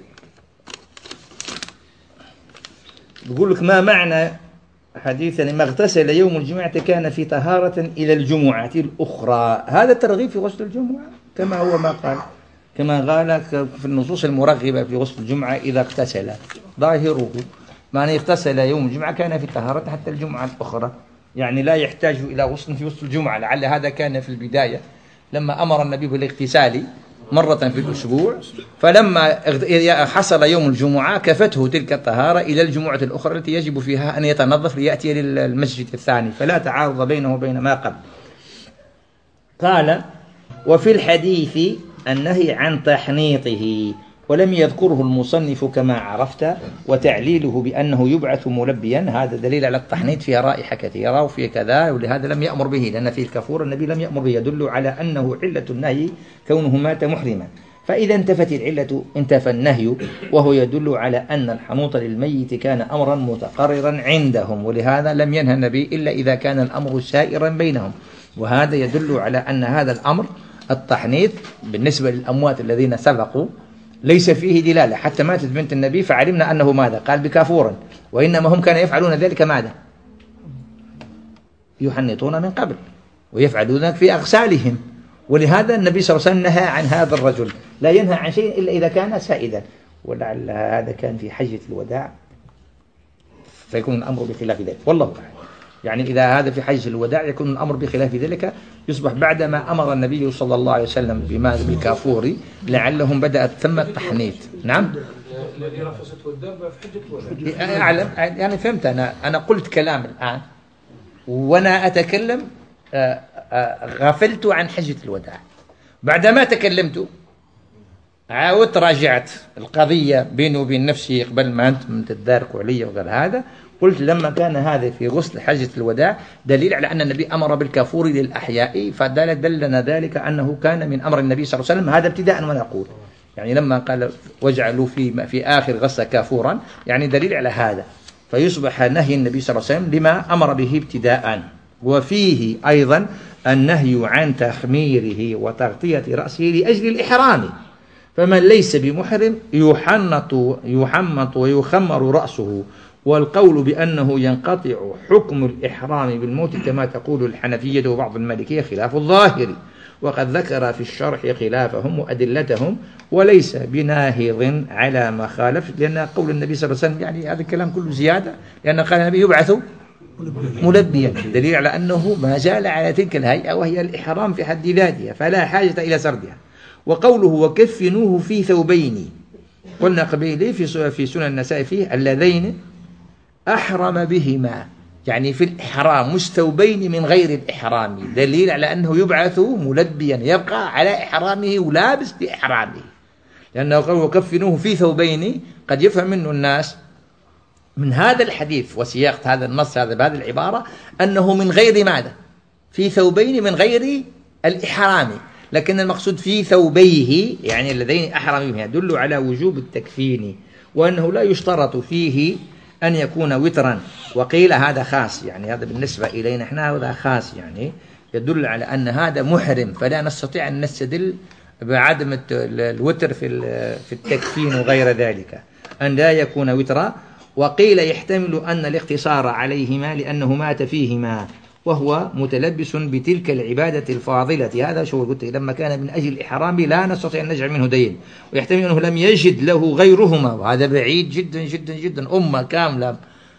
يقول لك ما معنى حديثا ما اغتسل يوم الجمعة كان في طهارة إلى الجمعة الأخرى؟ هذا ترغيب في غسل الجمعة كما هو ما قال، كما قال في النصوص المرغبة في غسل الجمعة إذا اغتسل، ظاهره معنى اغتسل يوم الجمعة كان في طهارة حتى الجمعة الأخرى، يعني لا يحتاج إلى غسل في غسل الجمعة. لعل هذا كان في البداية لما أمر النبي بالاغتسال مرة في الأسبوع، فلما حصل يوم الجمعة كفته تلك الطهارة إلى الجمعة الأخرى التي يجب فيها أن يتنظف ليأتي للمسجد الثاني، فلا تعارض بينه وبين ما قبل. قال وفي الحديث النهي عن تحنيطه، ولم يذكره المصنف كما عرفت، وتعليله بأنه يبعث ملبيا هذا دليل على التحنيط، فيها رائحة كثيرة وفي كذا، ولهذا لم يأمر به، لأن فيه الكفور النبي لم يأمر به، يدل على أنه علة النهي كونه مات محرما. فإذا انتفت العلة انتفى النهي، وهو يدل على أن الحنوط للميت كان أمرا متقررا عندهم، ولهذا لم ينهى النبي إلا إذا كان الأمر سائرا بينهم. وهذا يدل على أن هذا الأمر التحنيط بالنسبة للأموات الذين سبقوا ليس فيه دلالة، حتى ماتت بنت النبي فعلمنا أنه ماذا؟ قال بكافورا، وإنما هم كانوا يفعلون ذلك ماذا؟ يحنطون من قبل ويفعلون ذلك في أغسالهم، ولهذا النبي صلى الله عليه وسلم نهى عن هذا الرجل، لا ينهى عن شيء إلا إذا كان سائدا، ولعل هذا كان في حجة الوداع فيكون الأمر بخلاف ذلك، والله أعلم. يعني إذا هذا في حجة الوداع يكون الأمر بخلاف ذلك، يصبح بعدما أمر النبي صلى الله عليه وسلم بما بالكافور لعلهم بدأت ثم التحنيط. نعم الذي رفسته الدابة في حجة الوداع. أعلم يعني فهمت. أنا أنا قلت كلام الآن وأنا أتكلم غفلت عن حجة الوداع، بعدما تكلمت عاودت راجعت القضية بيني وبين نفسي قبل ما أنت من تداركوا علي وقال هذا، قلت لما كان هذا في غسل حجة الوداع دليل على أن النبي أمر بالكافور للأحياء، فدلنا ذلك أنه كان من أمر النبي صلى الله عليه وسلم، هذا ابتداء ونقول يعني لما قال واجعلوا في في آخر غسل كافورا يعني دليل على هذا، فيصبح نهي النبي صلى الله عليه وسلم لما أمر به ابتداء. وفيه أيضا النهي عن تخميره وتغطية رأسه لأجل الإحرام، فمن ليس بمحرم يحنط يحمط ويخمر رأسه، والقول بأنه ينقطع حكم الإحرام بالموت كما تقول الحنفية وبعض المالكية خلاف الظاهر، وقد ذكر في الشرح خلافهم وأدلتهم، وليس بناهض على ما خالف، لأن قول النبي صلى الله عليه وسلم يعني هذا الكلام كله زيادة، لأن قال النبي يبعث ملبيا، دليل على أنه ما زال على تلك الهيئة وهي الإحرام في حد ذاتها فلا حاجة إلى سردها. وقوله وكفنوه في ثوبين، قلنا قبيله في في سنن النسائي فيه اللذين أحرم بهما، يعني في الإحرام مستوبين من غير الإحرام، دليل على أنه يبعث ملبيا يبقى على إحرامه ولابس بإحرامه، لأنه قال وكفنوه في ثوبين قد يفهم منه الناس من هذا الحديث وسياق هذا النص هذا بهذه العبارة أنه من غير ماذا؟ في ثوبين من غير الإحرام، لكن المقصود في ثوبيه يعني اللذين أحرم بهما يدل على وجوب التكفين، وأنه لا يشترط فيه أن يكون وترا، وقيل هذا خاص، يعني هذا بالنسبة إلينا احنا هذا خاص، يعني يدل على أن هذا محرم، فلا نستطيع أن نستدل بعدم الوتر في في التكفين وغير ذلك، أن لا يكون وترا. وقيل يحتمل أن الاقتصار عليهما لأنه مات فيهما وهو متلبس بتلك العبادة الفاضلة. هذا شو قلت لما كان من أجل الإحرام لا نستطيع أن نجعل منه دين، ويحتمل أنه لم يجد له غيرهما، وهذا بعيد جدا جدا جدا. أمة كاملة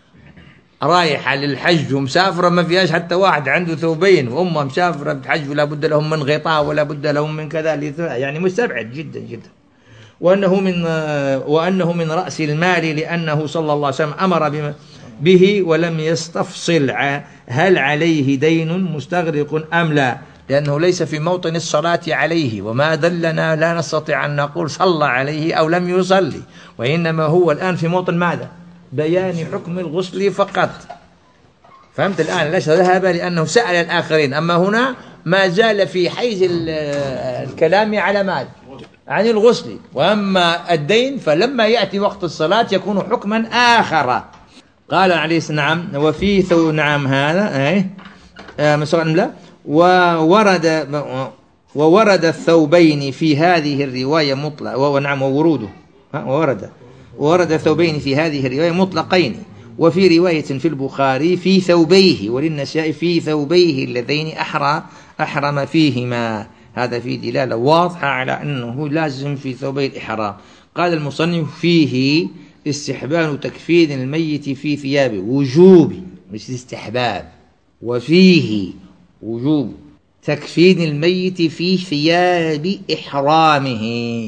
رايحة للحج ومسافرة ما فيهاش حتى واحد عنده ثوبين، وأمة مسافرة بتحج ولا بد لهم من غطاء ولا بد لهم من كذا، يعني مستبعد جدا جدا. وأنه من وأنه من رأس المال لأنه صلى الله عليه وسلم أمر به ولم يستفصل هل عليه دين مستغرق أم لا، لأنه ليس في موطن الصلاة عليه، وما دلنا لا نستطيع أن نقول صلى عليه أو لم يصلي، وإنما هو الآن في موطن ماذا؟ بيان حكم الغسل فقط. فهمت الآن؟ ليش ذهب لأنه سأل الآخرين، أما هنا ما زال في حيز الكلام على ماذا؟ عن الغسل، وأما الدين فلما يأتي وقت الصلاة يكون حكما آخر. قال عليه السلام نعم وفي ثو نعم هذا ايه مثلا لا وورد وورد الثوبين في هذه الرواية مطلق ونعم ووروده وورد وورد الثوبين في هذه الرواية مطلقين، وفي رواية في البخاري في ثوبيه، وللنساء في ثوبيه اللذين أحرى أحرم فيهما. هذا في دلالة واضحة على أنه لازم في ثوبي الإحرام. قال المصنف فيه استحباب تكفين الميت في ثيابه، وجوب مش استحباب، وفيه وجوب تكفين الميت في ثياب إحرامه،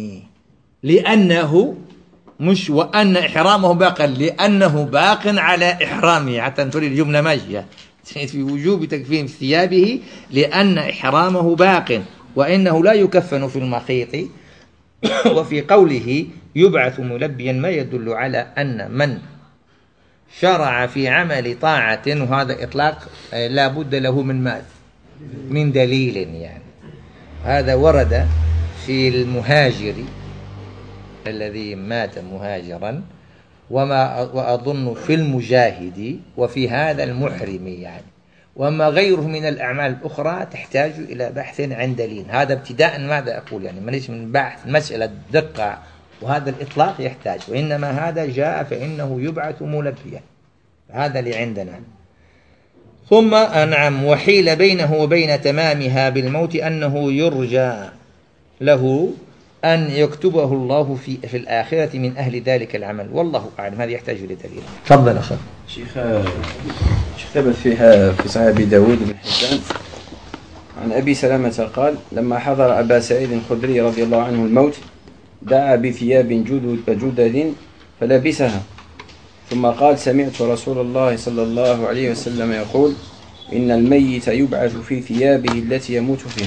لأنه مش وأن إحرامه باق، لأنه باق على إحرامه، حتى نقول الجملة ماشية في وجوب تكفين في ثيابه لأن إحرامه باق، وإنه لا يكفن في المخيط. وفي قوله يبعث ملبيا ما يدل على أن من شرع في عمل طاعة، وهذا إطلاق لا بد له من ماذا؟ من دليل. يعني هذا ورد في المهاجر الذي مات مهاجرا، وما وأظن في المجاهد، وفي هذا المحرم يعني. وما غيره من الأعمال الأخرى تحتاج إلى بحث عن دليل. هذا ابتداء ماذا أقول يعني مانيش من بحث مسألة دقة، وهذا الإطلاق يحتاج، وإنما هذا جاء فإنه يبعث ملبيا، هذا اللي عندنا. ثم نعم وحيل بينه وبين تمامها بالموت أنه يرجى له أن يكتبه الله في في الآخرة من أهل ذلك العمل، والله أعلم. هذا يحتاج لدليل. تفضل أخي. شيخ شيخ ثبت فيها في صحيح أبي داود بن حبان عن أبي سلامة قال لما حضر أبا سعيد الخدري رضي الله عنه الموت دعا بثياب جدد فلبسها، ثم قال سمعت رسول الله صلى الله عليه وسلم يقول إن الميت يبعث في ثيابه التي يموت فيها.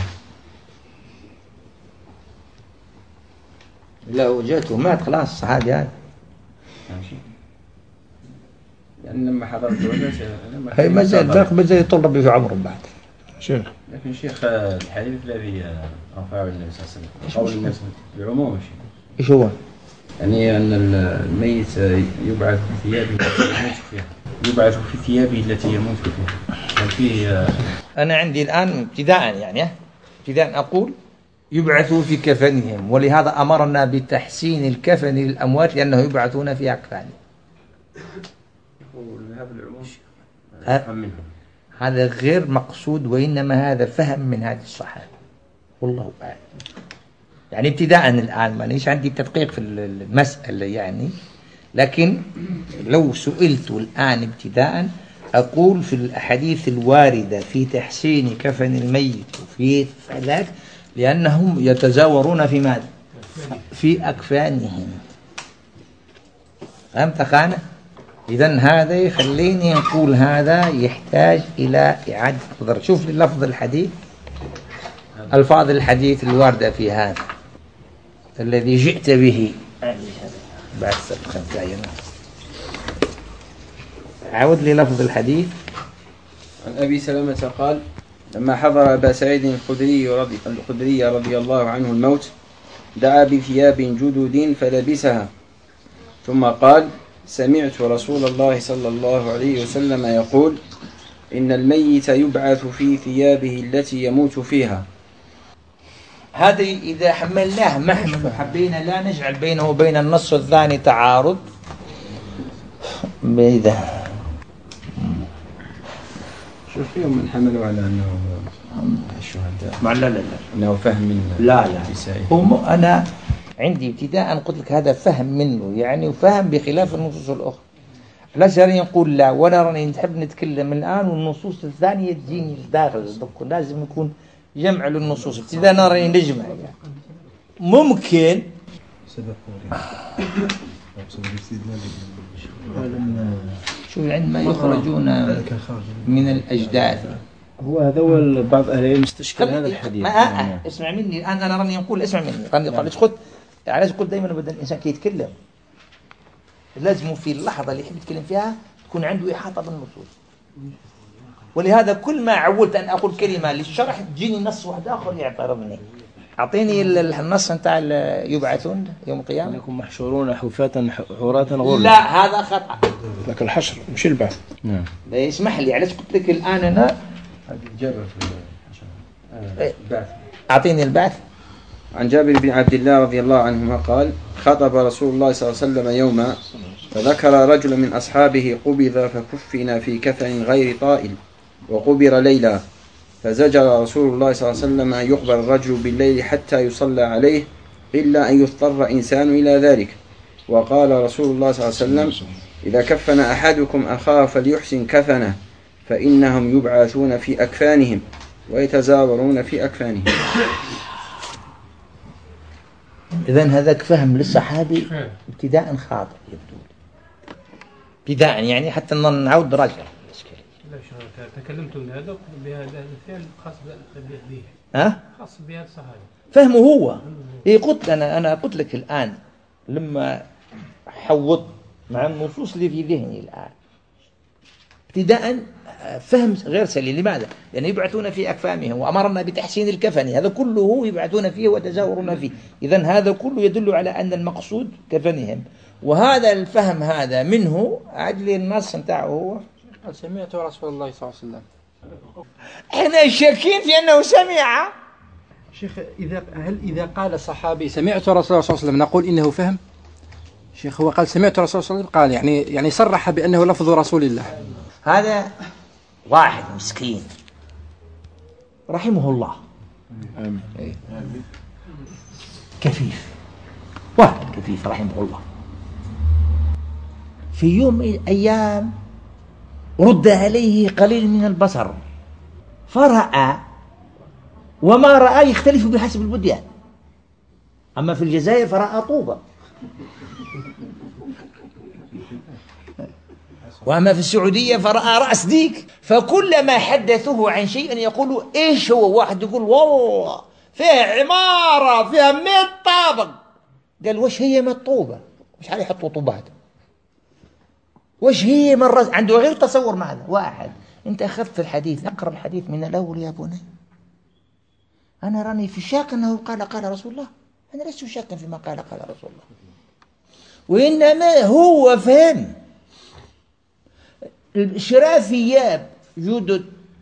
لا وجدته مات خلاص صحابي هذا. يعني لما حضرت ولد هي ما زال ذاك ما زال يطلب في عمره بعد. شيخ لكن شيخ الحديث الذي رفعه النبي صلى الله عليه وسلم قول الناس بعموم ايش هو؟ يعني أن الميت يبعث في ثيابه التي يموت فيها، يبعث في ثيابه التي يموت فيها. يعني فيه أنا عندي الآن ابتداء يعني ابتداء أقول يبعثوا في كفنهم، ولهذا أمرنا بتحسين الكفن للأموات لأنه يبعثون في أكفانهم. هذا غير مقصود، وإنما هذا فهم من هذه الصحابة والله أعلم. يعني ابتداء الآن مانيش عندي تدقيق في المسألة يعني، لكن لو سئلت الآن ابتداء أقول في الأحاديث الواردة في تحسين كفن الميت وفي ذلك لأنهم يتزاورون في ماذا؟ في أكفانهم. فهمت خانة؟ إذن هذا يخليني نقول هذا يحتاج إلى إعادة نظر. شوف لفظ الحديث، ألفاظ الحديث الواردة في هذا الذي جئت به بعد سبق خمسة أيام. عاود لي لفظ الحديث. عن أبي سلمة قال لما حضر أبا سعيد الخدري رضي, الخدري رضي الله عنه الموت دعا بثياب جدد فلبسها ثم قال سمعت رسول الله صلى الله عليه وسلم يقول إن الميت يبعث في ثيابه التي يموت فيها. هذه إذا حملناه محمل وحبينا لا نجعل بينه وبين النص الثاني تعارض بإذا شوف فيهم من حملوا على أنه الشهداء لا لا لا أنه فهم من لا لا هم أنا عندي ابتداء قلت لك هذا فهم منه يعني وفهم بخلاف النصوص الأخرى. لا شرعي نقول لا ولا راني نحب نتكلم الآن والنصوص الثانية تجيني داخل لازم يكون جمع للنصوص ابتداء نرى نجمع يعني. ممكن شوف عندما يخرجون من الأجداث هو هذا هو بعض أهل العلم استشكل هذا الحديث. ما آه اسمع مني الآن أنا راني نقول اسمع مني راني قال خذ علاش قلت دائما بدل الإنسان كي يتكلم لازم في اللحظة اللي يحب يتكلم فيها تكون عنده إحاطة بالنصوص. ولهذا كل ما عودت أن أقول كلمة للشرح تجيني نص واحد آخر يعترضني. أعطيني النص نتاع يبعثون يوم القيامة أنكم محشورون حفاة عراة غرلا. لا هذا خطأ. لكن الحشر مش البعث. نعم. لا يسمح لي علاش قلت لك الآن أنا أعطيني البعث. عن جابر بن عبد الله رضي الله عنهما قال خطب رسول الله صلى الله عليه وسلم يوما فذكر رجل من أصحابه قبض فكفن في كفن غير طائل وقبر ليلا فزجر رسول الله صلى الله عليه وسلم أن يقبر الرجل بالليل حتى يصلى عليه إلا أن يضطر إنسان إلى ذلك. وقال رسول الله صلى الله عليه وسلم إذا كفن أحدكم أخاه فليحسن كفنه فإنهم يبعثون في أكفانهم ويتزاورون في أكفانهم. إذن هذاك فهم للصحابي ابتداء خاطئ يبدو ابتداء يعني حتى نعود نراجع. لا تكلمت من هذا بهذا الفعل خاص به ها خاص بهذا الصحابي فهمه هو. إيه قلت أنا أنا قلت لك الآن لما حوض مع النصوص اللي في ذهني الآن ابتداء فهم غير سليم. لماذا؟ لأن يبعثون في أكفانهم وأمرنا بتحسين الكفن هذا كله يبعثون فيه وتزاورون فيه. إذن هذا كله يدل على أن المقصود كفنهم. وهذا الفهم هذا منه عدل النص نتاعه هو سمعت رسول الله صلى الله عليه وسلم. احنا شاكين في أنه سمع. شيخ إذا هل إذا قال صحابي سمعت رسول الله صلى الله عليه وسلم نقول إنه فهم؟ شيخ هو قال سمعت رسول الله صلى الله عليه وسلم قال يعني يعني صرح بأنه لفظ رسول الله. هذا واحد مسكين رحمه الله آمين. كفيف واحد كفيف رحمه الله في يوم من الأيام رد عليه قليل من البصر فرأى وما رأى يختلف بحسب البديان. أما في الجزائر فرأى طوبة وأما في السعودية فرأى رأس ديك. فكلما حدثوه عن شيء يقولوا إيش هو. واحد يقول والله فيها عمارة فيها مئة طابق. قال وش هي مئة طوبة مش عارف يحطوا طوبات وش هي مرة عنده غير تصور معنا. واحد انت أخذت الحديث أقرأ الحديث من الأول يا بني. أنا راني في شاك أنه قال قال رسول الله. أنا لست شاكا فيما قال قال رسول الله وإنما هو فهم شراء ثياب جدد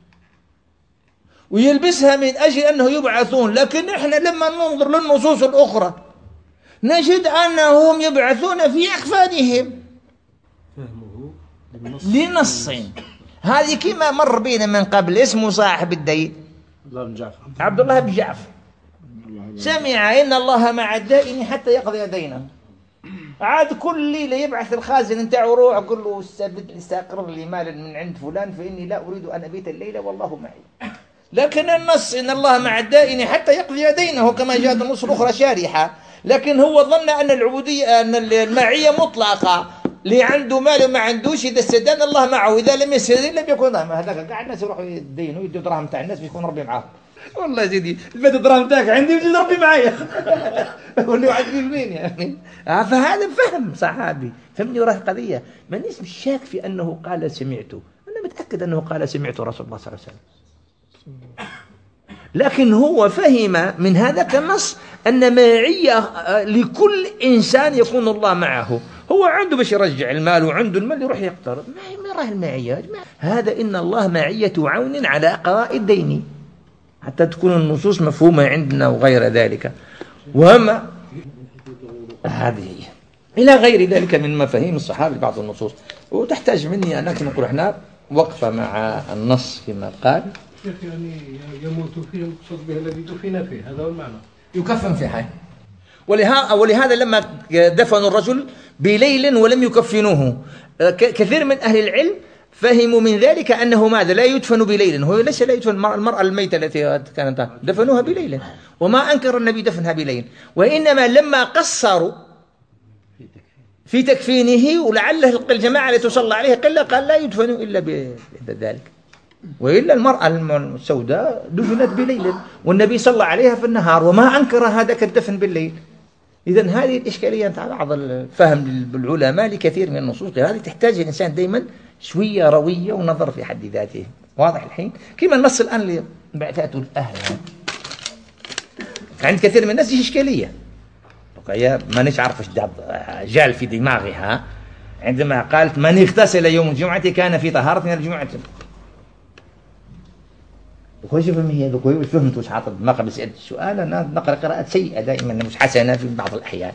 ويلبسها من أجل أنه يبعثون. لكن إحنا لما ننظر للنصوص الأخرى نجد أنهم يبعثون في أكفانهم لنص. هذه كما مر بينا من قبل اسمه صاحب الدين عبد الله بن جعفر سمع إن الله مع الدائن حتى يقضي دينه. عاد كل ليلة يبعث الخازن نتاعو روح قل له استبد لي استقرر لي مالا من عند فلان فإني لا أريد أن أبيت الليلة والله معي. لكن النص إن الله مع الدائن حتى يقضي دينه كما جاءت النصوص الأخرى شارحة. لكن هو ظن أن العبودية أن المعية مطلقة اللي عنده مال وما عندوش إذا استدان الله معه إذا لم يستدين لم يكن ضامن. هذاك قاعد الناس يروحوا يدينوا يدوا دراهم تاع الناس بيكون ربي معاه والله يا سيدي البيت الدراهم تاعك عندي وجي ربي معايا قول لي واحد منين يعني. فهذا فهم صحابي فهمني وراه القضية. مانيش مش شاك في أنه قال سمعته، أنا متأكد أنه قال سمعت رسول الله صلى الله عليه وسلم، لكن هو فهم من هذا النص أن معية لكل إنسان يكون الله معه. هو عنده باش يرجع المال وعنده المال يروح يقترض، ما راه المعية هذا. إن الله معية عون على قضاء الدين، حتى تكون النصوص مفهومة عندنا وغير ذلك. وما هذه هي إلى غير ذلك من مفاهيم الصحابة بعض النصوص. وتحتاج مني أنك نقول إحنا وقفة مع النص فيما قال يعني يموت فيه المقصود به الذي دفن فيه، هذا هو المعنى، يكفن في حي. ولهذا, ولهذا لما دفنوا الرجل بليل ولم يكفنوه، كثير من أهل العلم فهموا من ذلك أنه ماذا لا يدفن بليل. هو ليس لا يدفن المرأة الميتة التي كانت دفنوها بليل، وما أنكر النبي دفنها بليل، وإنما لما قصروا في تكفينه ولعله الجماعة التي تصلى عليه قلة قال لا يدفن إلا بذلك، وإلا المرأة السوداء دفنت بليل والنبي صلى عليها في النهار وما أنكر هذاك الدفن بالليل. إذن هذه الإشكالية على بعض الفهم بالعلماء لكثير من النصوص هذه تحتاج الإنسان دائما شوية روية ونظر في حد ذاته. واضح الحين كما النص الآن اللي بعثته الأهل عند كثير من الناس إشكالية ما نش عارف ايش جال في دماغها عندما قالت من اغتسل يوم الجمعة كان في طهارة من الجمعة. وكيف فهم هي وكيف فهمت وش حاطط دماغها بسألة السؤال. أنا نقرأ قراءة سيئة دائما مش حسنة في بعض الأحيان.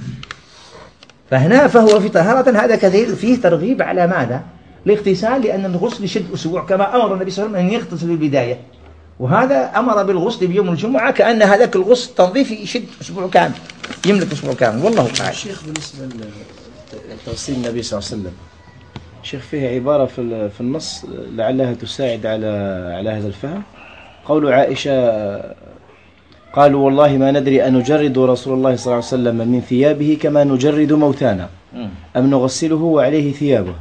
فهنا فهو في طهارة هذا كثير فيه ترغيب على ماذا؟ الاغتسال، لأن الغسل يشد أسبوع كما أمر النبي صلى الله عليه وسلم أن يغتسل في البداية، وهذا أمر بالغسل بيوم الجمعة كأن هذاك الغسل تنظيف يشد أسبوع كامل يملك أسبوع كامل. والله تعالى. الشيخ بالنسبة لتغسيل النبي صلى الله عليه وسلم شيخ فيه عبارة في في النص لعلها تساعد على على هذا الفهم. قول عائشة قالوا والله ما ندري أن نجرد رسول الله صلى الله عليه وسلم من ثيابه كما نجرد موتانا أم نغسله وعليه ثيابه.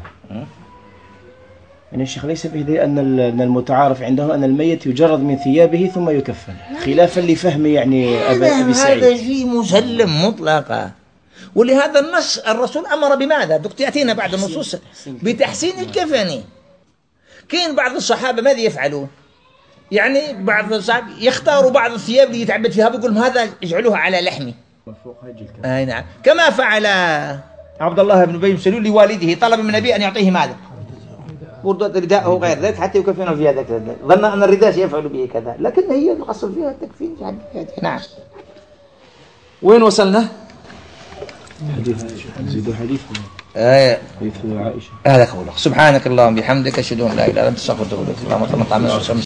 يعني الشيخ ليس به أن المتعارف عندهم أن الميت يجرد من ثيابه ثم يكفن، خلافا لفهم يعني أبي سعيد. هذا شيء مسلم مطلقا، ولهذا النص الرسول أمر بماذا؟ دكتور يأتينا بعد النصوص بتحسين الكفن. كاين بعض الصحابة ماذا يفعلون؟ يعني بعض الصحابة يختاروا بعض الثياب اللي يتعبد فيها بيقول هذا اجعلوها على لحمي. أي نعم، كما فعل عبد الله بن أبي بن سلول لوالده، طلب من النبي أن يعطيه ماذا؟ بردة رداءه غير ذلك حتى يكفنه في هذا كذا، ظن أن الرداء سيفعل به كذا، لكن هي الأصل فيها التكفين. نعم. وين وصلنا؟ حديث زيدوا حديث آه. حديث عائشة. هذا قوله. سبحانك اللهم بحمدك أشهد أن لا إله إلا أنت أستغفرك وأتوب إليك. اللهم صل على محمد.